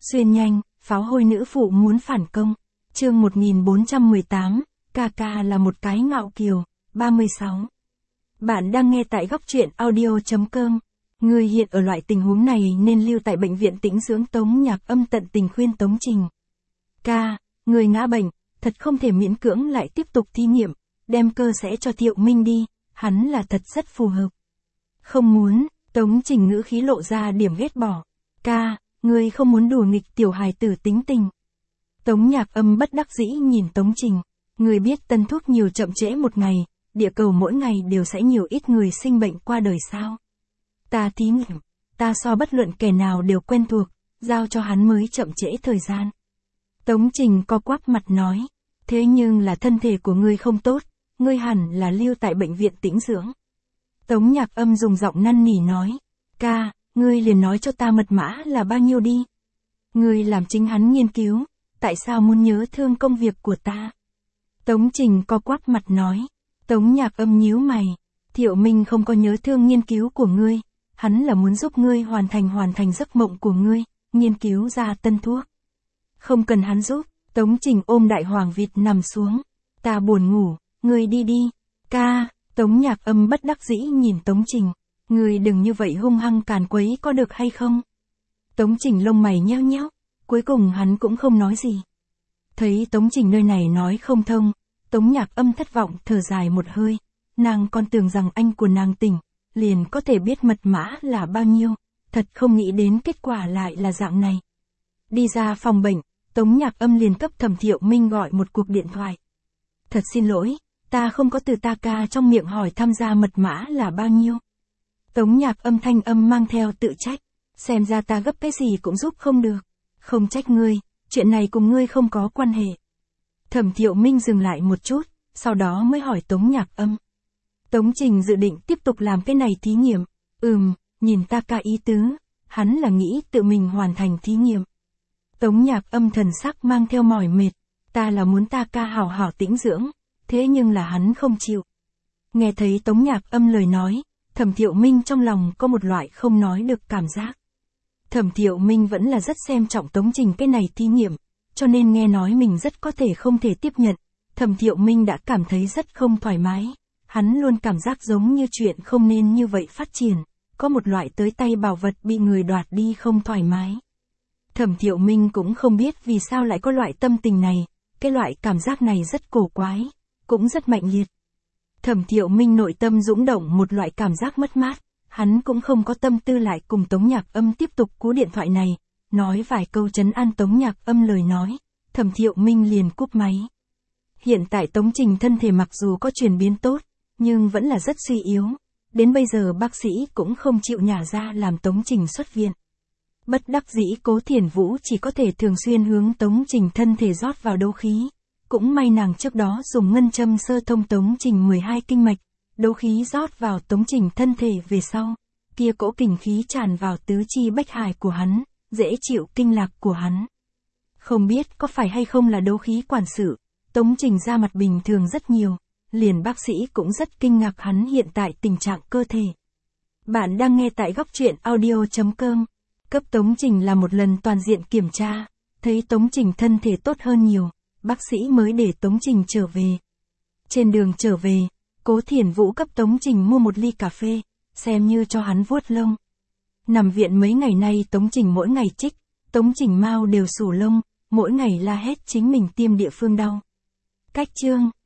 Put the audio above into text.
Xuyên nhanh, pháo hôi nữ phụ muốn phản công. Chương 1418, Ca là một cái ngạo kiều. 36. Bạn đang nghe tại góc truyện audio.com. Người hiện ở loại tình huống này nên lưu tại bệnh viện tĩnh dưỡng. Tống Nhạc Âm tận tình khuyên Tống Trình. Người ngã bệnh, thật không thể miễn cưỡng lại tiếp tục thí nghiệm, đem cơ sẽ cho Thiệu Minh đi, hắn là thật rất phù hợp. Không muốn, Tống Trình ngữ khí lộ ra điểm ghét bỏ. Người không muốn đùa nghịch tiểu hài tử tính tình. Tống Nhạc Âm bất đắc dĩ nhìn Tống Trình. Người biết tân thuốc nhiều chậm trễ một ngày, địa cầu mỗi ngày đều sẽ nhiều ít người sinh bệnh qua đời sao. Ta thí nghiệm, ta so bất luận kẻ nào đều quen thuộc, giao cho hắn mới chậm trễ thời gian. Tống Trình co quắp mặt nói, thế nhưng là thân thể của ngươi không tốt, ngươi hẳn là lưu tại bệnh viện tĩnh dưỡng. Tống Nhạc Âm dùng giọng năn nỉ nói, ngươi liền nói cho ta mật mã là bao nhiêu đi. Ngươi làm chính hắn nghiên cứu, tại sao muốn nhớ thương công việc của ta? Tống Trình co quắp mặt nói, Tống Nhạc Âm nhíu mày, Thiệu Minh không có nhớ thương nghiên cứu của ngươi, hắn là muốn giúp ngươi hoàn thành giấc mộng của ngươi, nghiên cứu ra tân thuốc. Không cần hắn giúp, Tống Trình ôm đại hoàng vịt nằm xuống, ta buồn ngủ, ngươi đi đi. Tống Nhạc Âm bất đắc dĩ nhìn Tống Trình, ngươi đừng như vậy hung hăng càn quấy có được hay không? Tống Trình lông mày nheo nheo, cuối cùng hắn cũng không nói gì. Thấy Tống Trình nơi này nói không thông, Tống Nhạc Âm thất vọng thở dài một hơi, nàng còn tưởng rằng anh của nàng tỉnh, liền có thể biết mật mã là bao nhiêu, thật không nghĩ đến kết quả lại là dạng này. Đi ra phòng bệnh, Tống Nhạc Âm liền cấp Thẩm Thiệu Minh gọi một cuộc điện thoại. Thật xin lỗi, ta không có từ ca trong miệng hỏi tham gia mật mã là bao nhiêu. Tống Nhạc Âm thanh âm mang theo tự trách, xem ra ta gấp cái gì cũng giúp không được. Không trách ngươi, chuyện này cùng ngươi không có quan hệ. Thẩm Thiệu Minh dừng lại một chút, sau đó mới hỏi Tống Nhạc Âm. Tống Trình dự định tiếp tục làm cái này thí nghiệm. Nhìn ca ý tứ, hắn là nghĩ tự mình hoàn thành thí nghiệm. Tống Nhạc Âm thần sắc mang theo mỏi mệt, ta là muốn ca hảo hảo tĩnh dưỡng, thế nhưng là hắn không chịu. Nghe thấy Tống Nhạc Âm lời nói, Thẩm Thiệu Minh trong lòng có một loại không nói được cảm giác. Thẩm Thiệu Minh vẫn là rất xem trọng Tống Trình cái này thí nghiệm, cho nên nghe nói mình rất có thể không thể tiếp nhận. Thẩm Thiệu Minh đã cảm thấy rất không thoải mái, hắn luôn cảm giác giống như chuyện không nên như vậy phát triển, có một loại tới tay bảo vật bị người đoạt đi không thoải mái. Thẩm Thiệu Minh cũng không biết vì sao lại có loại tâm tình này, cái loại cảm giác này rất cổ quái, cũng rất mạnh liệt. Thẩm Thiệu Minh nội tâm dũng động một loại cảm giác mất mát, hắn cũng không có tâm tư lại cùng Tống Nhạc Âm tiếp tục cú điện thoại này, nói vài câu trấn an Tống Nhạc Âm lời nói, Thẩm Thiệu Minh liền cúp máy. Hiện tại Tống Trình thân thể mặc dù có chuyển biến tốt, nhưng vẫn là rất suy yếu, đến bây giờ bác sĩ cũng không chịu nhả ra làm Tống Trình xuất viện. Bất đắc dĩ Cố Thiển Vũ chỉ có thể thường xuyên hướng Tống Trình thân thể rót vào đấu khí. Cũng may nàng trước đó dùng ngân châm sơ thông Tống Trình 12 kinh mạch, đấu khí rót vào Tống Trình thân thể về sau, kia cỗ kình khí tràn vào tứ chi bách hải của hắn, dễ chịu kinh lạc của hắn. Không biết có phải hay không là đấu khí quản sự, Tống Trình ra mặt bình thường rất nhiều, liền bác sĩ cũng rất kinh ngạc hắn hiện tại tình trạng cơ thể. Bạn đang nghe tại góc truyện audio.com. Cấp Tống Trình là một lần toàn diện kiểm tra, thấy Tống Trình thân thể tốt hơn nhiều, bác sĩ mới để Tống Trình trở về. Trên đường trở về, Cố Thiển Vũ cấp Tống Trình mua một ly cà phê, xem như cho hắn vuốt lông. Nằm viện mấy ngày nay Tống Trình mỗi ngày chích, Tống Trình mau đều sủ lông, mỗi ngày la hét chính mình tiêm địa phương đau. Cách chương